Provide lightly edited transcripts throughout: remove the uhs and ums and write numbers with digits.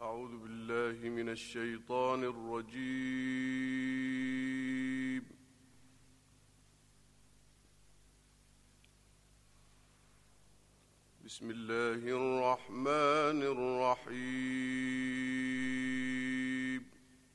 أعوذ بالله من الشيطان الرجيم. بسم الله الرحمن الرحيم.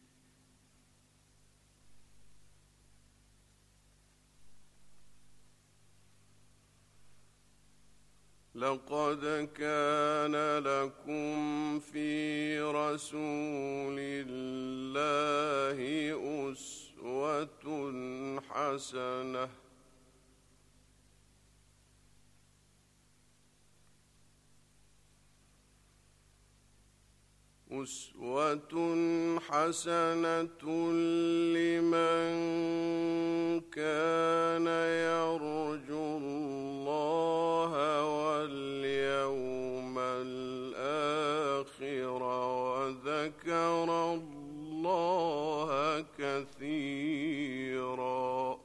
لقد كان لكم في رسول الله أسوة حسنة لمن كان يرجو الله واليوم الآخر وذكر الله كثيرا.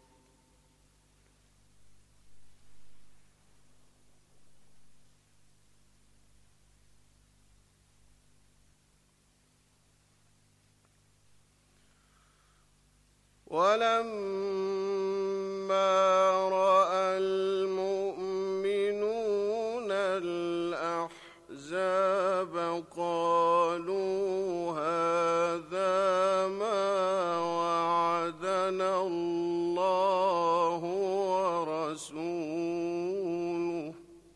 ولما رأى المؤمنون الأحزاب قالوا هذا ما وعدنا الله ورسوله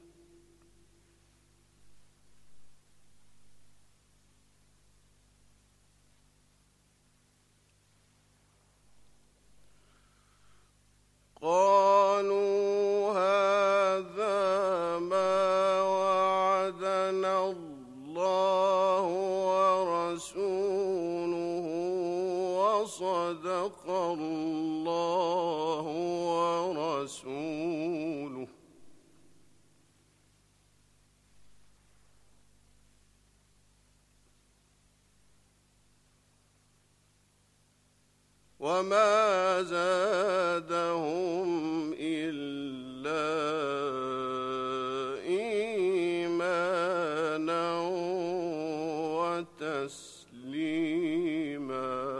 وصدق الله ورسوله. وما زادهم إلا إيمانا وتسليما.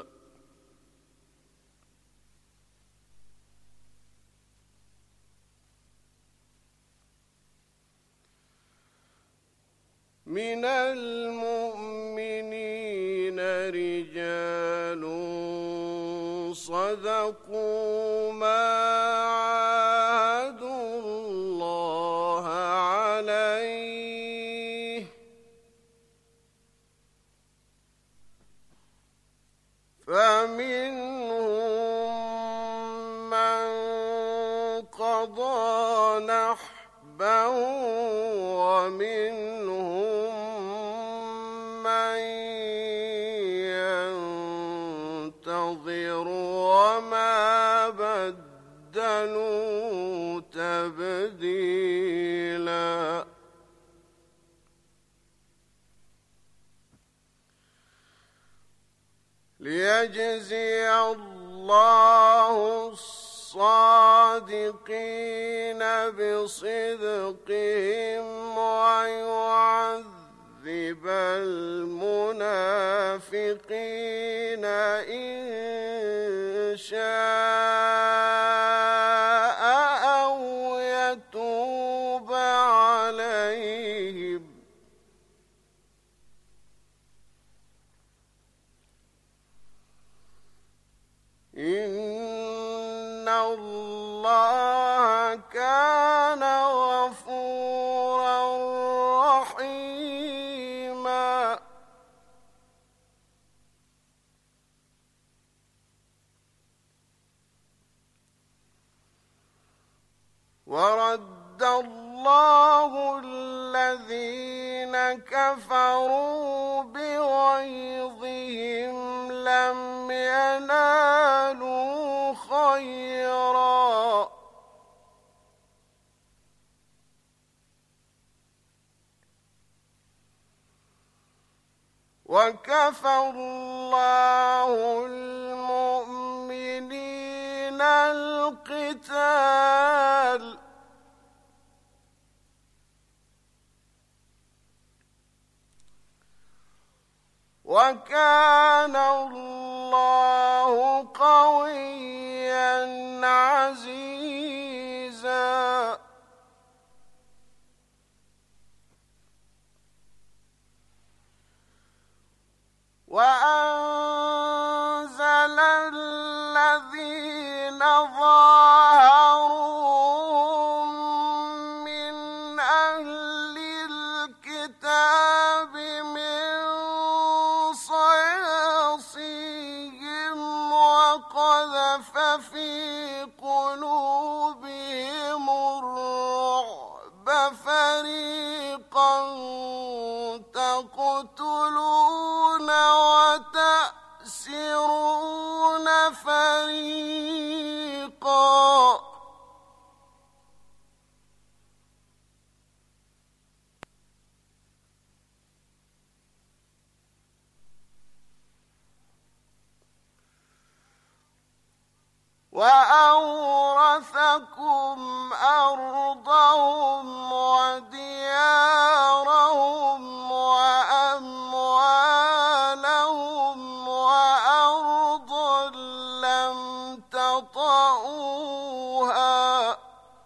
من المؤمنين رجال صدقوا ما عاهدوا الله عليه فمنهم من قضى نحبه ومنهم من ينتظر وما بدلوا تبديلا. ليجزي الله الصادقين بصدقهم ويعذب المنافقين إن شاء أو يتوب عليهم إن الله كان غفورا رحيما. ورد الله الذين كفروا بغيظهم لم ينالوا خيرا وكفى الله المؤمنين القتال وكان الله قويا عزيزا وأنزل الذين ظاهروهم من أهل الكتاب من صياصيهم وقذف في قلوبهم الرعب فريقا تقتلون وتأسرون فريقا وأورثكم أرضهم وديارهم وأموالهم وأرضا لم تطئوها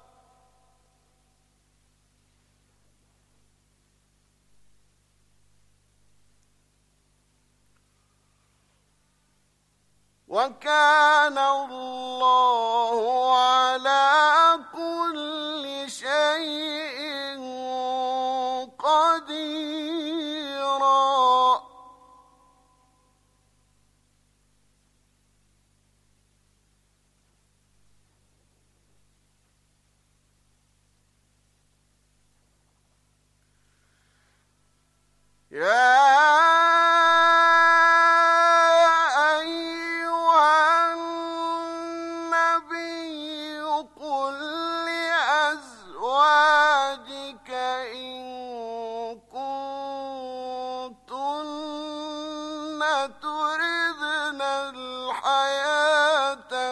وكان الله على كل شيء قديرا يا تردن الحياة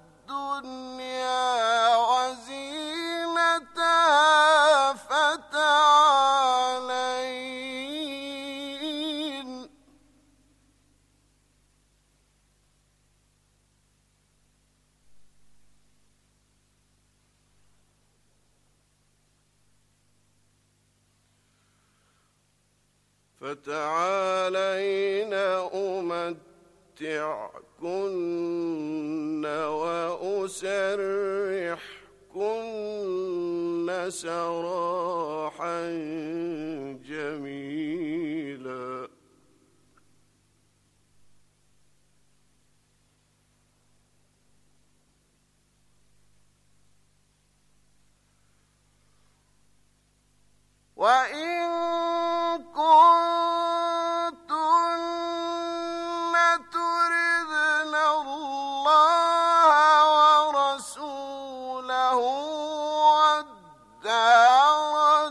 الدنيا وزينتها فتعالين أمتعكن وأسرحكن سراحا جميلا وإن كنتن تردن الله ورسوله والدار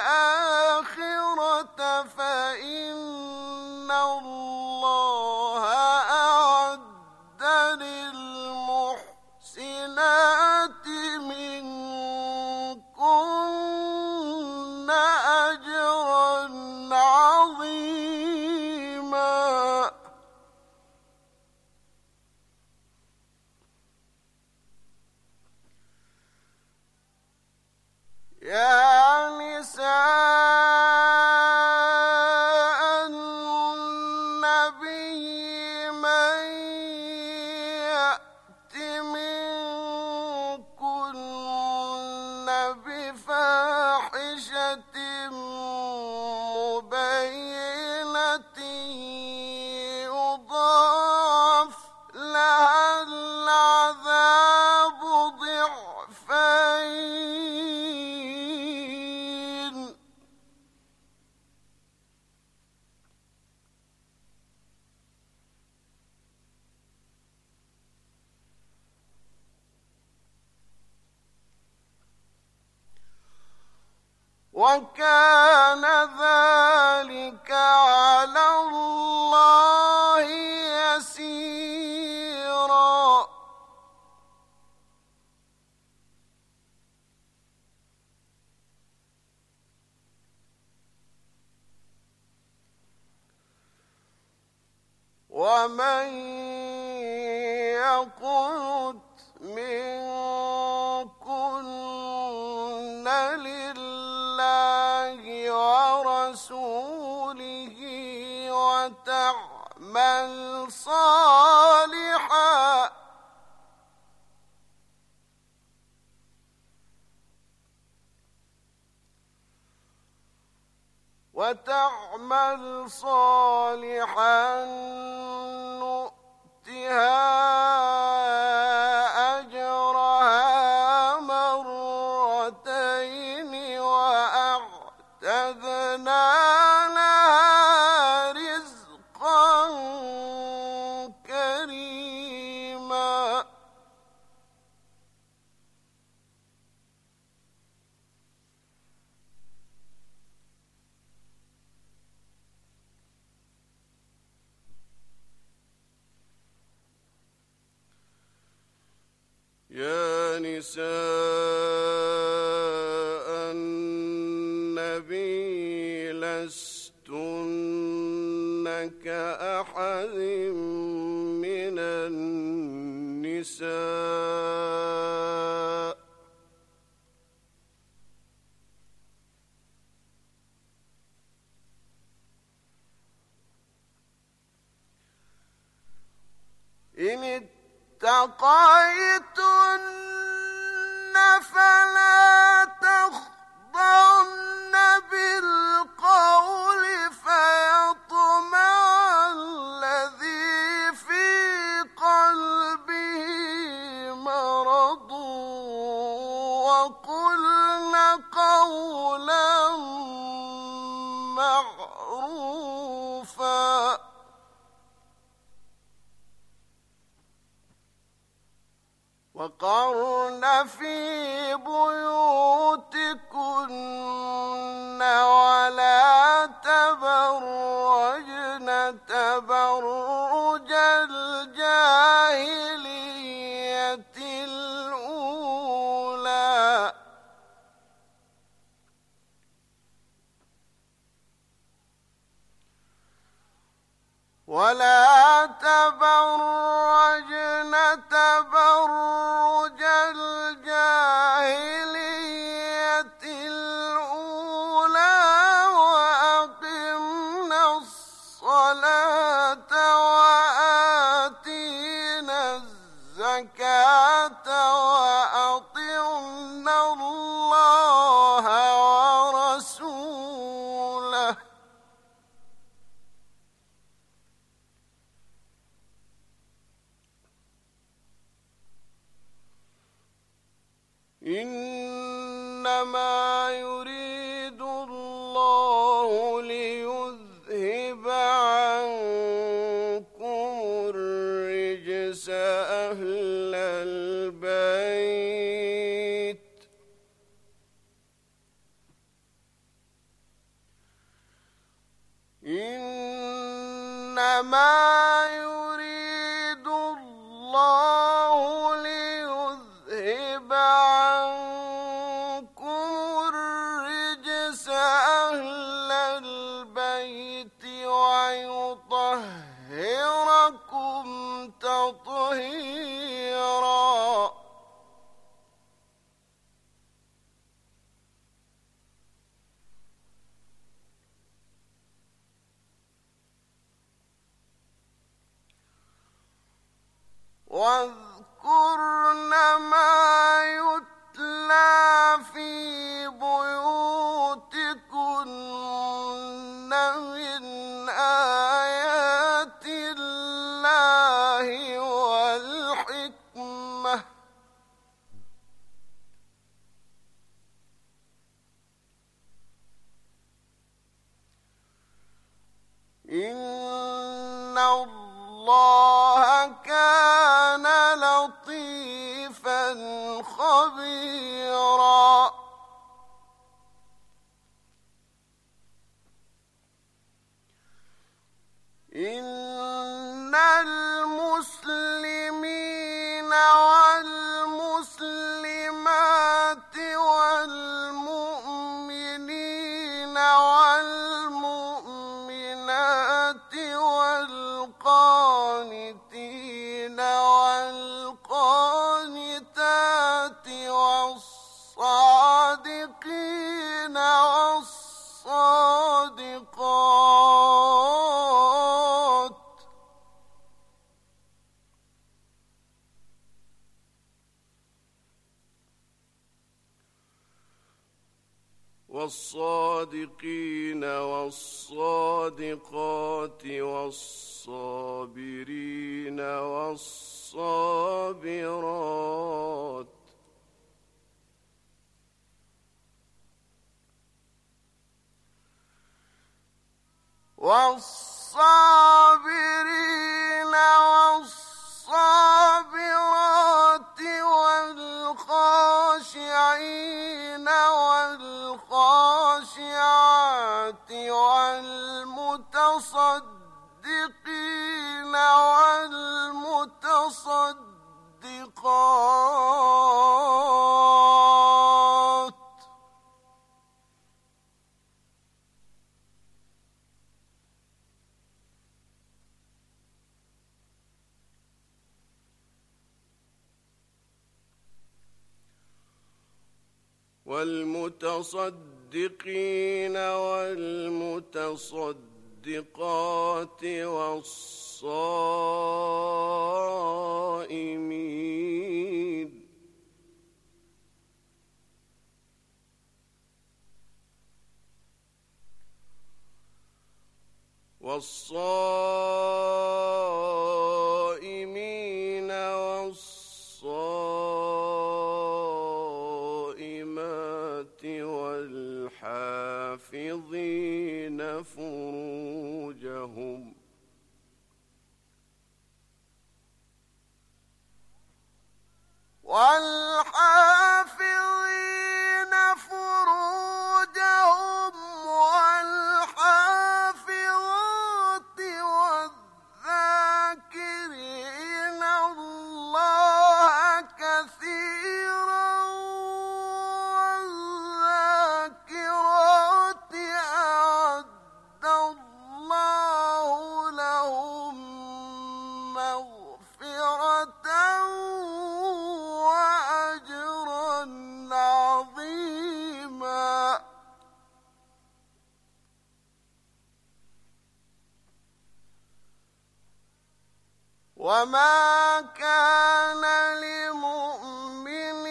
الآخرة فإن الله أعد للمحسنات منكن أجرا عظيما يا نساء النبي من يأت منكن بفاحشة مبينة يضاعف لها العذاب ضعفين وكان ذلك على الله يسيرا ومن يقنت منكن لله ورسوله وتعمل صالحا نؤتها أجرها مرتين وأعتدنا لها رزقا كريما يا نساء النبي لستن كأحد من النساء إن اتقيتن فلا تخضعن بالقول فيطمع الذي في قلبه مرض وقلن قولا معروفا وقرن في بيوتكن ولا تبرجن تبرج الجاهلية الأولى ولا تبرجن تبرج الجاهلية الأولى وأقمنا الصلاة وآتينا الزكاة وأطعنا الله ورسوله إنما يريد الله ليذهب عنكم الرجس أهل البيت إنما يريد الله ليذهب عنكم الرجس أهل البيت ويطهركم تطهيرا واذكرن ما يتلى في بيوتكن من آيات الله والحكمة إن الله كان لطيفا خبيرا إن المسلمين والمسلمات والمؤمنين والمؤمنات والقانتين والصادقين والصادقات والصابرين والصابرات والصابرين والصابرات والخاشعين والخاشعات والمتصدقين والمتصدقات والمتصدقين والمتصدقات والصائمين والصائمات والحافظين فروجهم والحافظات والذاكرين الله كثيرا والذاكرات أعد الله لهم مغفرة وأجرا عظيما. وما كان لمؤمن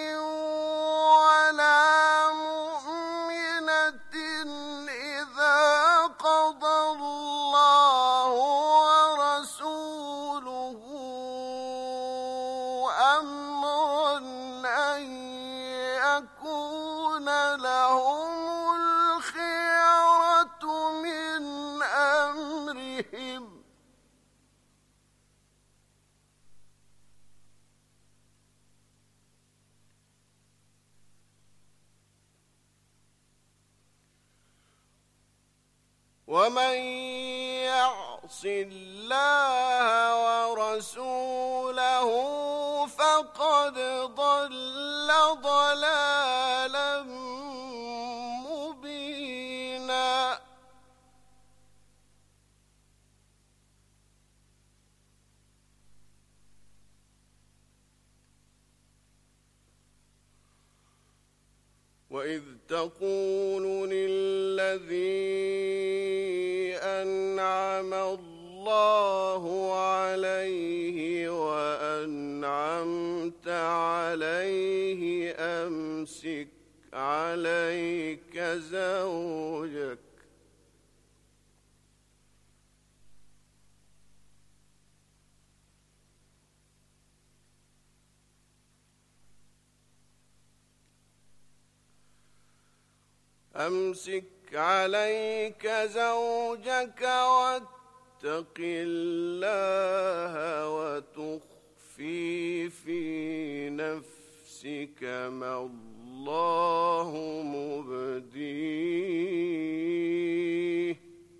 ولا مؤمنة إذا قضى الله ورسوله أمرا أن يكون لهم الخيرة من أمرهم ومن يعص الله ورسوله فقد ضل ضلالا مبينا. وإذ تقول للذي أنعم الله عليه وأنعمت عليه أمسك عليك زوجك واتق الله وتخفي في نفسك ما الله مبديه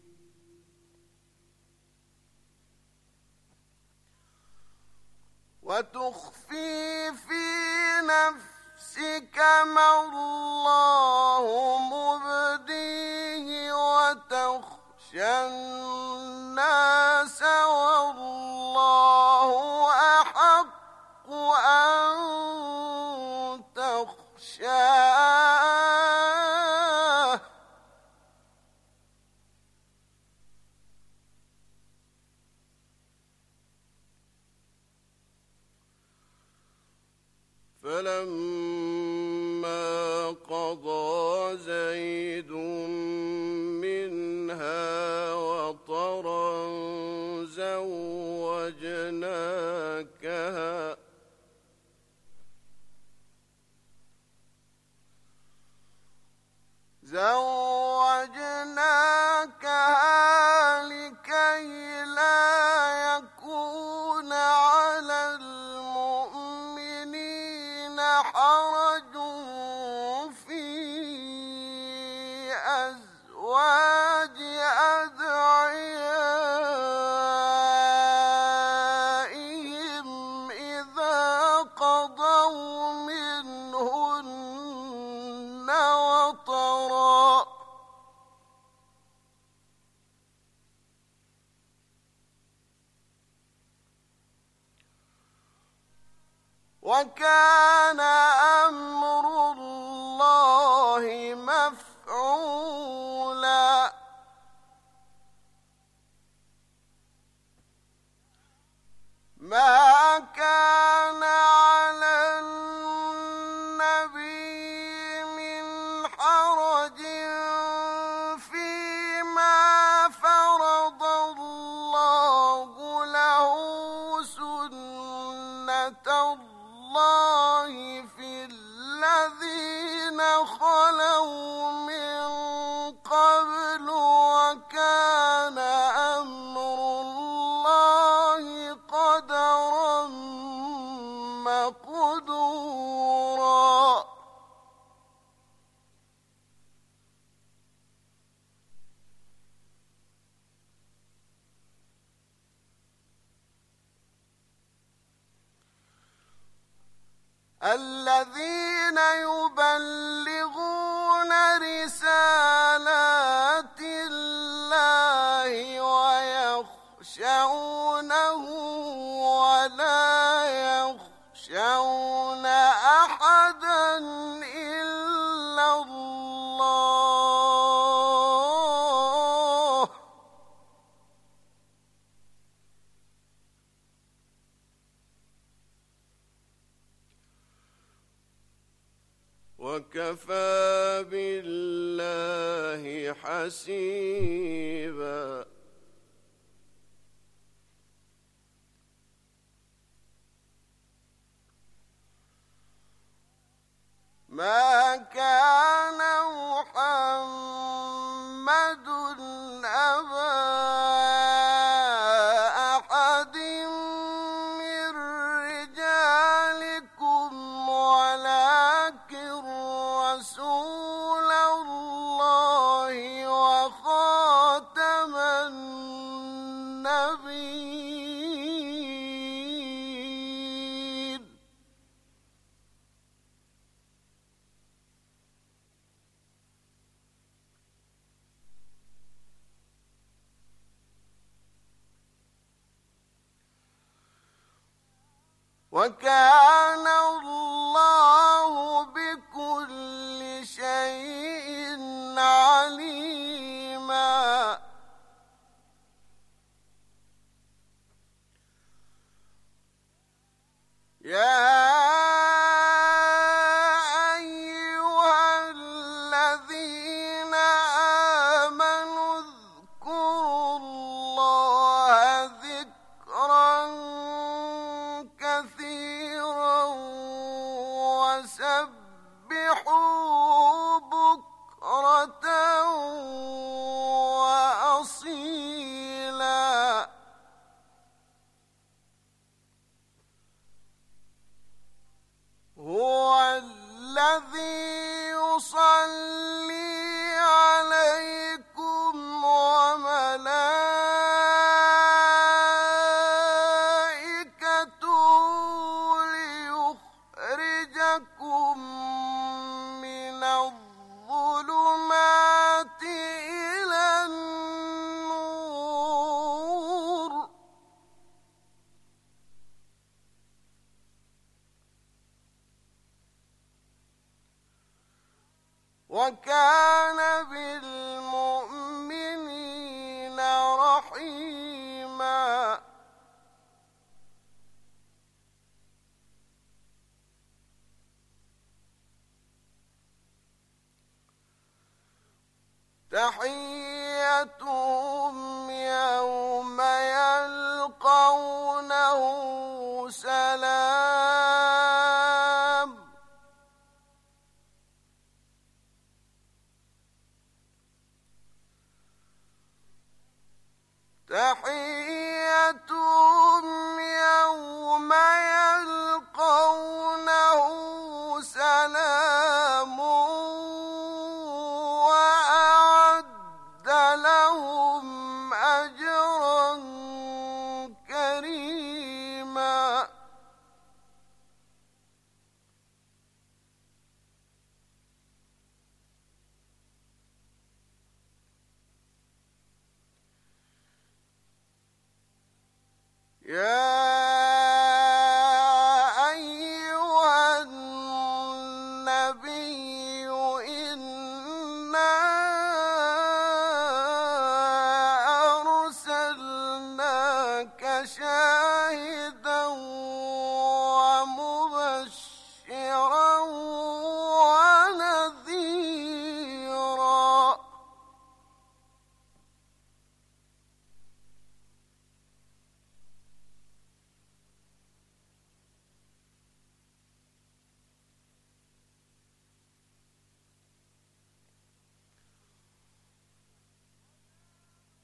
وتخشى الناس والله أحق أن تخشاه فلما قضى زيد وكان أمر الله مفعولا ما كان على النبي من حرج فيما فرض الله له سنة الله في الذين خلوا من قبل وكان أمر الله قدرا مقدورا الذين يبلغون رسالات الله ويخشونه ولا يخشون أحدا إلا الله وكفى بالله حسيبا ما كان محمد أبا أحد من رجالكم ولكن رسول الله وخاتم النبيين وكان الله بكل شيء عليما يا أيها الذين آمنوا اذكروا الله ذكرا كثيرا وسبحوه بكرة وأصيلا هو الذي يصلي عليكم وملائكته ليخرجكم من الظلمات إلى النور وكان بالمؤمنين رحيما تحيتهم يوم يلقونه سلام تحيتهم يوم يلقونه سلام وأعد لهم أجرا كريما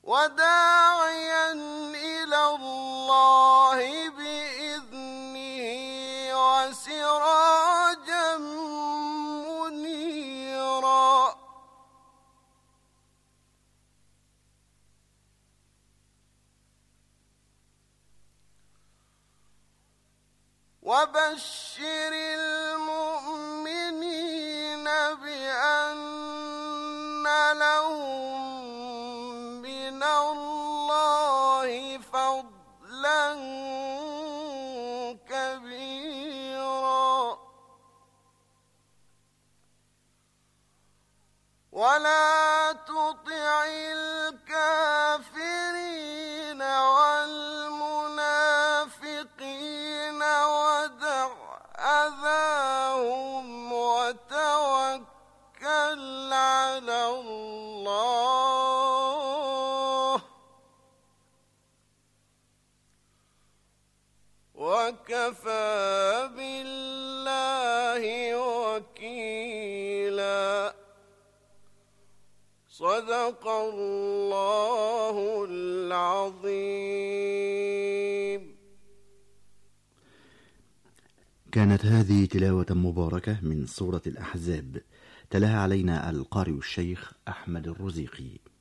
وداعيا إلى الله بإذنه وسراجا منيرا وبشر المؤمنين بأن لهم من الله فضلا كبيرا ولا تطع الكافرين والمنافقين ودع أذاهم وتوكل على الله وكفى بالله وكيلا. صدق الله العظيم. كانت هذه تلاوة مباركة من سورة الأحزاب، تلاها علينا القارئ الشيخ أحمد الرزيقي.